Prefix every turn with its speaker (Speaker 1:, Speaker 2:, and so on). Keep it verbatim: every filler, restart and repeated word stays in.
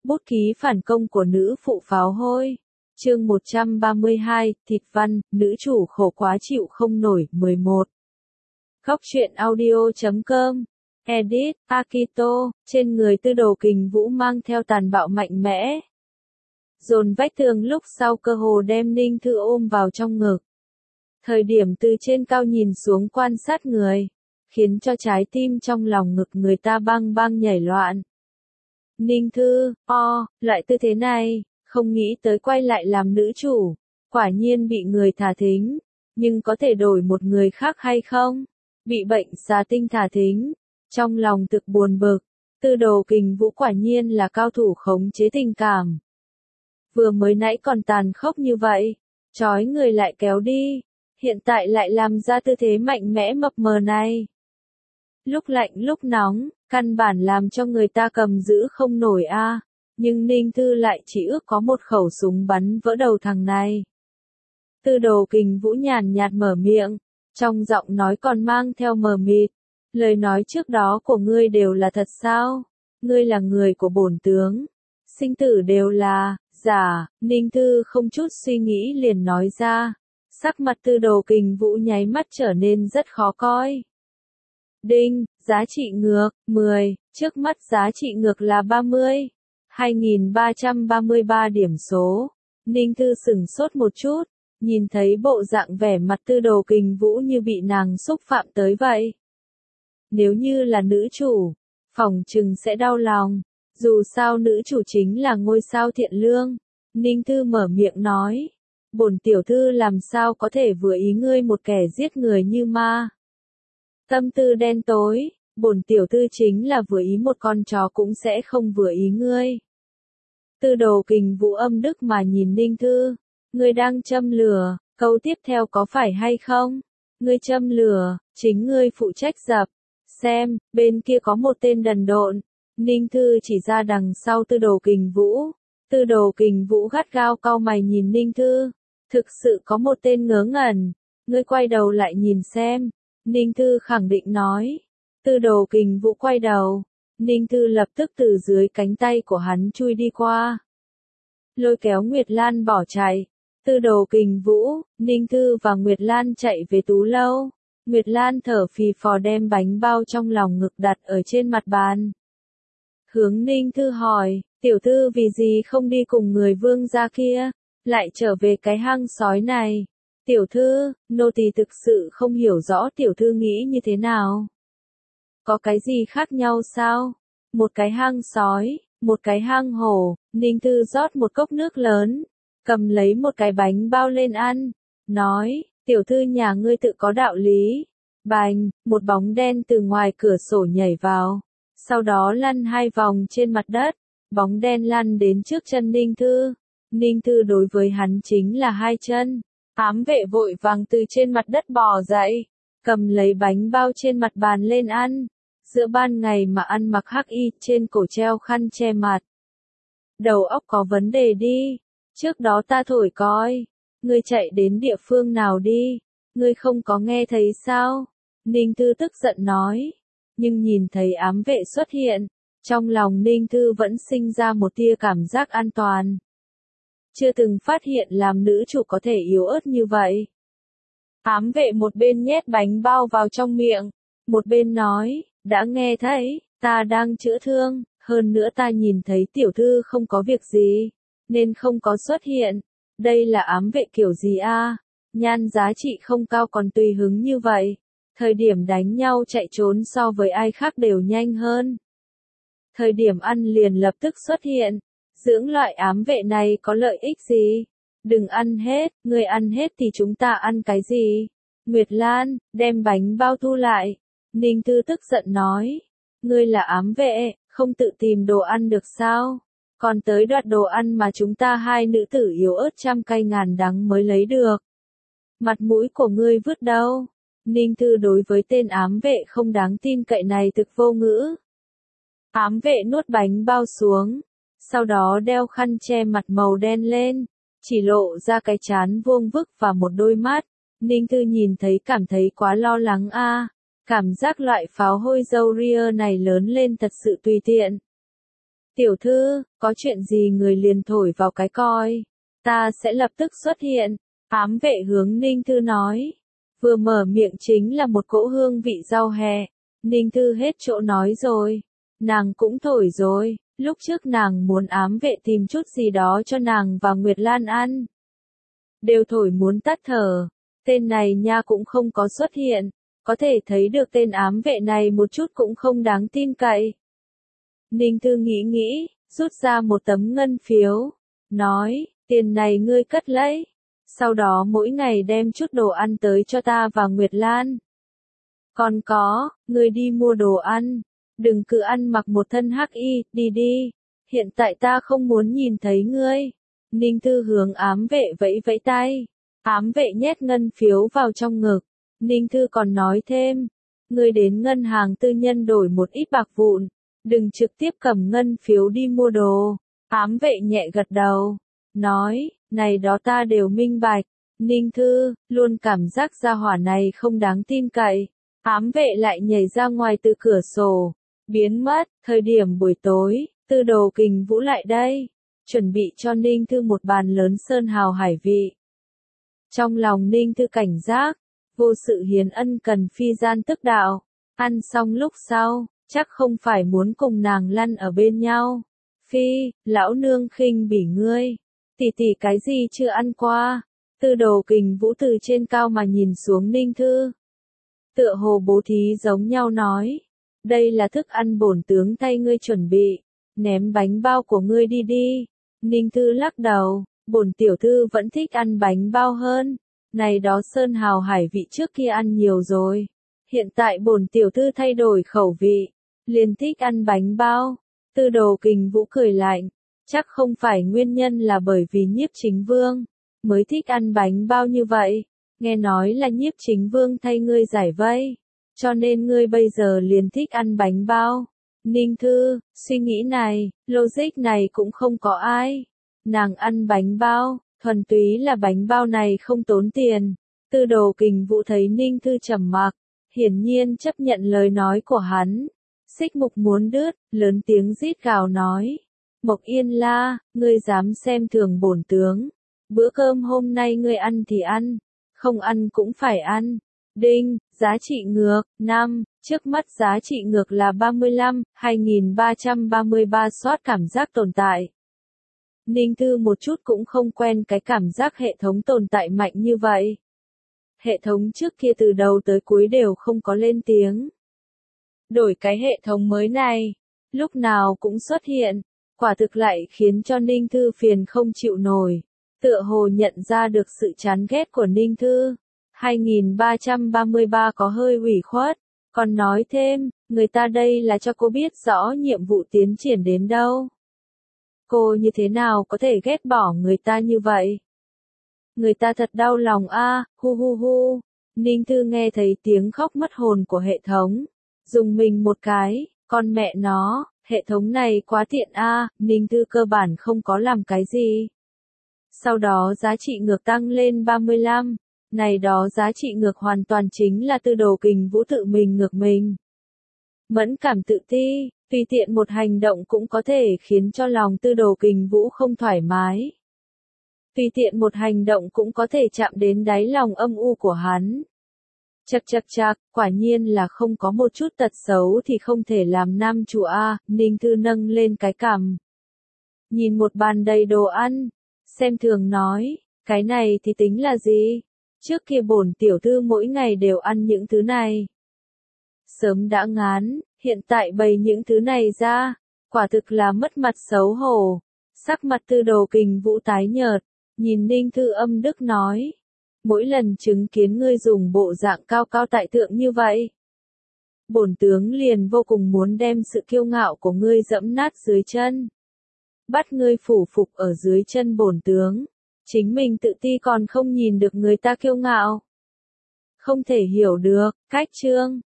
Speaker 1: Bút ký phản công của nữ phụ pháo hôi. Chương một trăm ba mươi hai, thịt văn, nữ chủ khổ quá chịu không nổi, mười một. Góc truyện audio chấm com. Edit, Akito, trên người Tư Đồ Kình Vũ mang theo tàn bạo mạnh mẽ. Dồn vách tường lúc sau cơ hồ đem Ninh Thư ôm vào trong ngực. Thời điểm từ trên cao nhìn xuống quan sát người, khiến cho trái tim trong lòng ngực người ta bang bang nhảy loạn. Ninh Thư, o, loại tư thế này, không nghĩ tới quay lại làm nữ chủ, quả nhiên bị người thả thính, nhưng có thể đổi một người khác hay không? Bị bệnh xà tinh thả thính, trong lòng thực buồn bực, Tư Đồ Kình Vũ quả nhiên là cao thủ khống chế tình cảm. Vừa mới nãy còn tàn khốc như vậy, trói người lại kéo đi, hiện tại lại làm ra tư thế mạnh mẽ mập mờ này. Lúc lạnh lúc nóng, căn bản làm cho người ta cầm giữ không nổi a. À. Nhưng Ninh Thư lại chỉ ước có một khẩu súng bắn vỡ đầu thằng này. Tư Đồ Kình Vũ nhàn nhạt mở miệng, trong giọng nói còn mang theo mờ mịt. Lời nói trước đó của ngươi đều là thật sao? Ngươi là người của bổn tướng. Sinh tử đều là giả. Ninh Thư không chút suy nghĩ liền nói ra. Sắc mặt Tư Đồ Kình Vũ nháy mắt trở nên rất khó coi. Đinh, giá trị ngược, mười, trước mắt giá trị ngược là ba mươi. hai nghìn ba trăm ba mươi ba điểm số. Ninh Thư sửng sốt một chút, nhìn thấy bộ dạng vẻ mặt Tư Đồ Kình Vũ như bị nàng xúc phạm tới vậy. Nếu như là nữ chủ, phỏng chừng sẽ đau lòng, dù sao nữ chủ chính là ngôi sao thiện lương. Ninh Thư mở miệng nói, bổn tiểu thư làm sao có thể vừa ý ngươi một kẻ giết người như ma. Tâm tư đen tối, bổn tiểu thư chính là vừa ý một con chó cũng sẽ không vừa ý ngươi. Tư Đồ Kình Vũ âm đức mà nhìn Ninh Thư, ngươi đang châm lửa, câu tiếp theo có phải hay không? Ngươi châm lửa, chính ngươi phụ trách dập. Xem, bên kia có một tên đần độn. Ninh Thư chỉ ra đằng sau Tư Đồ Kình Vũ. Tư Đồ Kình Vũ gắt gao cau mày nhìn Ninh Thư. Thực sự có một tên ngớ ngẩn. Ngươi quay đầu lại nhìn xem. Ninh Thư khẳng định nói. Tư Đồ Kình Vũ quay đầu. Ninh Thư lập tức từ dưới cánh tay của hắn chui đi qua. Lôi kéo Nguyệt Lan bỏ chạy. Tư Đồ Kình Vũ, Ninh Thư và Nguyệt Lan chạy về tú lâu. Nguyệt Lan thở phì phò đem bánh bao trong lòng ngực đặt ở trên mặt bàn. Hướng Ninh Thư hỏi, tiểu thư vì gì không đi cùng người vương gia kia, lại trở về cái hang sói này. Tiểu thư, nô tỳ thực sự không hiểu rõ tiểu thư nghĩ như thế nào. Có cái gì khác nhau sao? Một cái hang sói, một cái hang hổ. Ninh Thư rót một cốc nước lớn, cầm lấy một cái bánh bao lên ăn, nói, tiểu thư nhà ngươi tự có đạo lý. Bành, một bóng đen từ ngoài cửa sổ nhảy vào, sau đó lăn hai vòng trên mặt đất, bóng đen lăn đến trước chân Ninh Thư. Ninh Thư đối với hắn chính là hai chân. Ám vệ vội vàng từ trên mặt đất bò dậy, cầm lấy bánh bao trên mặt bàn lên ăn. Giữa ban ngày mà ăn mặc hắc y, trên cổ treo khăn che mặt. Đầu óc có vấn đề đi. Trước đó ta thổi coi. Ngươi chạy đến địa phương nào đi? Ngươi không có nghe thấy sao? Ninh Thư tức giận nói. Nhưng nhìn thấy ám vệ xuất hiện, trong lòng Ninh Thư vẫn sinh ra một tia cảm giác an toàn. Chưa từng phát hiện làm nữ chủ có thể yếu ớt như vậy. Ám vệ một bên nhét bánh bao vào trong miệng, một bên nói, đã nghe thấy, ta đang chữa thương, hơn nữa ta nhìn thấy tiểu thư không có việc gì, nên không có xuất hiện. Đây là ám vệ kiểu gì a? À? Nhan giá trị không cao còn tùy hứng như vậy. Thời điểm đánh nhau chạy trốn so với ai khác đều nhanh hơn. Thời điểm ăn liền lập tức xuất hiện. Dưỡng loại ám vệ này có lợi ích gì? Đừng ăn hết, người ăn hết thì chúng ta ăn cái gì? Nguyệt Lan, đem bánh bao thu lại. Ninh Thư tức giận nói. Ngươi là ám vệ, không tự tìm đồ ăn được sao? Còn tới đoạt đồ ăn mà chúng ta hai nữ tử yếu ớt trăm cay ngàn đắng mới lấy được. Mặt mũi của ngươi vứt đâu? Ninh Thư đối với tên ám vệ không đáng tin cậy này thực vô ngữ. Ám vệ nuốt bánh bao xuống, sau đó đeo khăn che mặt màu đen lên, chỉ lộ ra cái trán vuông vức và một đôi mắt. Ninh Thư nhìn thấy cảm thấy quá lo lắng a, à. Cảm giác loại pháo hôi dâu ria này lớn lên thật sự tùy tiện. Tiểu thư, có chuyện gì người liền thổi vào cái coi. Ta sẽ lập tức xuất hiện. Ám vệ hướng Ninh Thư nói. Vừa mở miệng chính là một cỗ hương vị rau hẹ. Ninh Thư hết chỗ nói rồi. Nàng cũng thổi rồi. Lúc trước nàng muốn ám vệ tìm chút gì đó cho nàng và Nguyệt Lan ăn. Đều thổi muốn tắt thở. Tên này nha cũng không có xuất hiện. Có thể thấy được tên ám vệ này một chút cũng không đáng tin cậy. Ninh Thư nghĩ nghĩ, rút ra một tấm ngân phiếu. Nói, tiền này ngươi cất lấy. Sau đó mỗi ngày đem chút đồ ăn tới cho ta và Nguyệt Lan. Còn có, ngươi đi mua đồ ăn. Đừng cứ ăn mặc một thân hắc y, đi đi. Hiện tại ta không muốn nhìn thấy ngươi. Ninh Thư hướng ám vệ vẫy vẫy tay. Ám vệ nhét ngân phiếu vào trong ngực. Ninh Thư còn nói thêm. Ngươi đến ngân hàng tư nhân đổi một ít bạc vụn. Đừng trực tiếp cầm ngân phiếu đi mua đồ. Ám vệ nhẹ gật đầu. Nói, này đó ta đều minh bạch. Ninh Thư, luôn cảm giác gia hỏa này không đáng tin cậy. Ám vệ lại nhảy ra ngoài từ cửa sổ. Biến mất, thời điểm buổi tối, Tư Đồ Kình Vũ lại đây. Chuẩn bị cho Ninh Thư một bàn lớn sơn hào hải vị. Trong lòng Ninh Thư cảnh giác. Vô sự hiến ân cần phi gian tức đạo. Ăn xong lúc sau, chắc không phải muốn cùng nàng lăn ở bên nhau. Phi, lão nương khinh bỉ ngươi. Tỷ tỷ cái gì chưa ăn qua. Tư Đồ Kình Vũ từ trên cao mà nhìn xuống Ninh Thư. Tựa hồ bố thí giống nhau nói. Đây là thức ăn bổn tướng thay ngươi chuẩn bị. Ném bánh bao của ngươi đi đi. Ninh Thư lắc đầu. Bổn tiểu thư vẫn thích ăn bánh bao hơn. Này đó sơn hào hải vị trước kia ăn nhiều rồi. Hiện tại bổn tiểu thư thay đổi khẩu vị. Liền thích ăn bánh bao. Tư Đồ Kình Vũ cười lạnh. Chắc không phải nguyên nhân là bởi vì Nhiếp Chính Vương mới thích ăn bánh bao như vậy. Nghe nói là Nhiếp Chính Vương thay ngươi giải vây. Cho nên ngươi bây giờ liền thích ăn bánh bao. Ninh Thư, suy nghĩ này, logic này cũng không có ai. Nàng ăn bánh bao, thuần túy là bánh bao này không tốn tiền. Tư Đồ Kình Vũ thấy Ninh Thư trầm mặc, hiển nhiên chấp nhận lời nói của hắn. Xích mục muốn đứt, lớn tiếng rít gào nói. Mộc Yên La, ngươi dám xem thường bổn tướng. Bữa cơm hôm nay ngươi ăn thì ăn, không ăn cũng phải ăn. Đinh, giá trị ngược, năm, trước mắt giá trị ngược là ba mươi lăm, hai nghìn ba trăm ba mươi ba soát cảm giác tồn tại. Ninh Thư một chút cũng không quen cái cảm giác hệ thống tồn tại mạnh như vậy. Hệ thống trước kia từ đầu tới cuối đều không có lên tiếng. Đổi cái hệ thống mới này, lúc nào cũng xuất hiện, quả thực lại khiến cho Ninh Thư phiền không chịu nổi. Tựa hồ nhận ra được sự chán ghét của Ninh Thư. hai nghìn ba trăm ba mươi ba có hơi ủy khuất, còn nói thêm, người ta đây là cho cô biết rõ nhiệm vụ tiến triển đến đâu. Cô như thế nào có thể ghét bỏ người ta như vậy? Người ta thật đau lòng a, hu hu hu. Ninh Thư nghe thấy tiếng khóc mất hồn của hệ thống. Dùng mình một cái, con mẹ nó, hệ thống này quá tiện a, Ninh Thư cơ bản không có làm cái gì. Sau đó giá trị ngược tăng lên ba mươi lăm. Này đó giá trị ngược hoàn toàn chính là Tư Đồ Kình Vũ tự mình ngược mình. Mẫn cảm tự ti, tùy tiện một hành động cũng có thể khiến cho lòng Tư Đồ Kình Vũ không thoải mái. Tùy tiện một hành động cũng có thể chạm đến đáy lòng âm u của hắn. Chậc chậc chậc, quả nhiên là không có một chút tật xấu thì không thể làm nam chủ a, Ninh Thư nâng lên cái cằm. Nhìn một bàn đầy đồ ăn, xem thường nói, cái này thì tính là gì? Trước kia bổn tiểu thư mỗi ngày đều ăn những thứ này. Sớm đã ngán, hiện tại bày những thứ này ra, quả thực là mất mặt xấu hổ. Sắc mặt Tư Đồ Kình Vũ tái nhợt, nhìn Ninh Thư âm đức nói. Mỗi lần chứng kiến ngươi dùng bộ dạng cao cao tại thượng như vậy, bổn tướng liền vô cùng muốn đem sự kiêu ngạo của ngươi dẫm nát dưới chân. Bắt ngươi phủ phục ở dưới chân bổn tướng. Chính mình tự ti còn không nhìn được người ta kiêu ngạo. Không thể hiểu được, cách chương.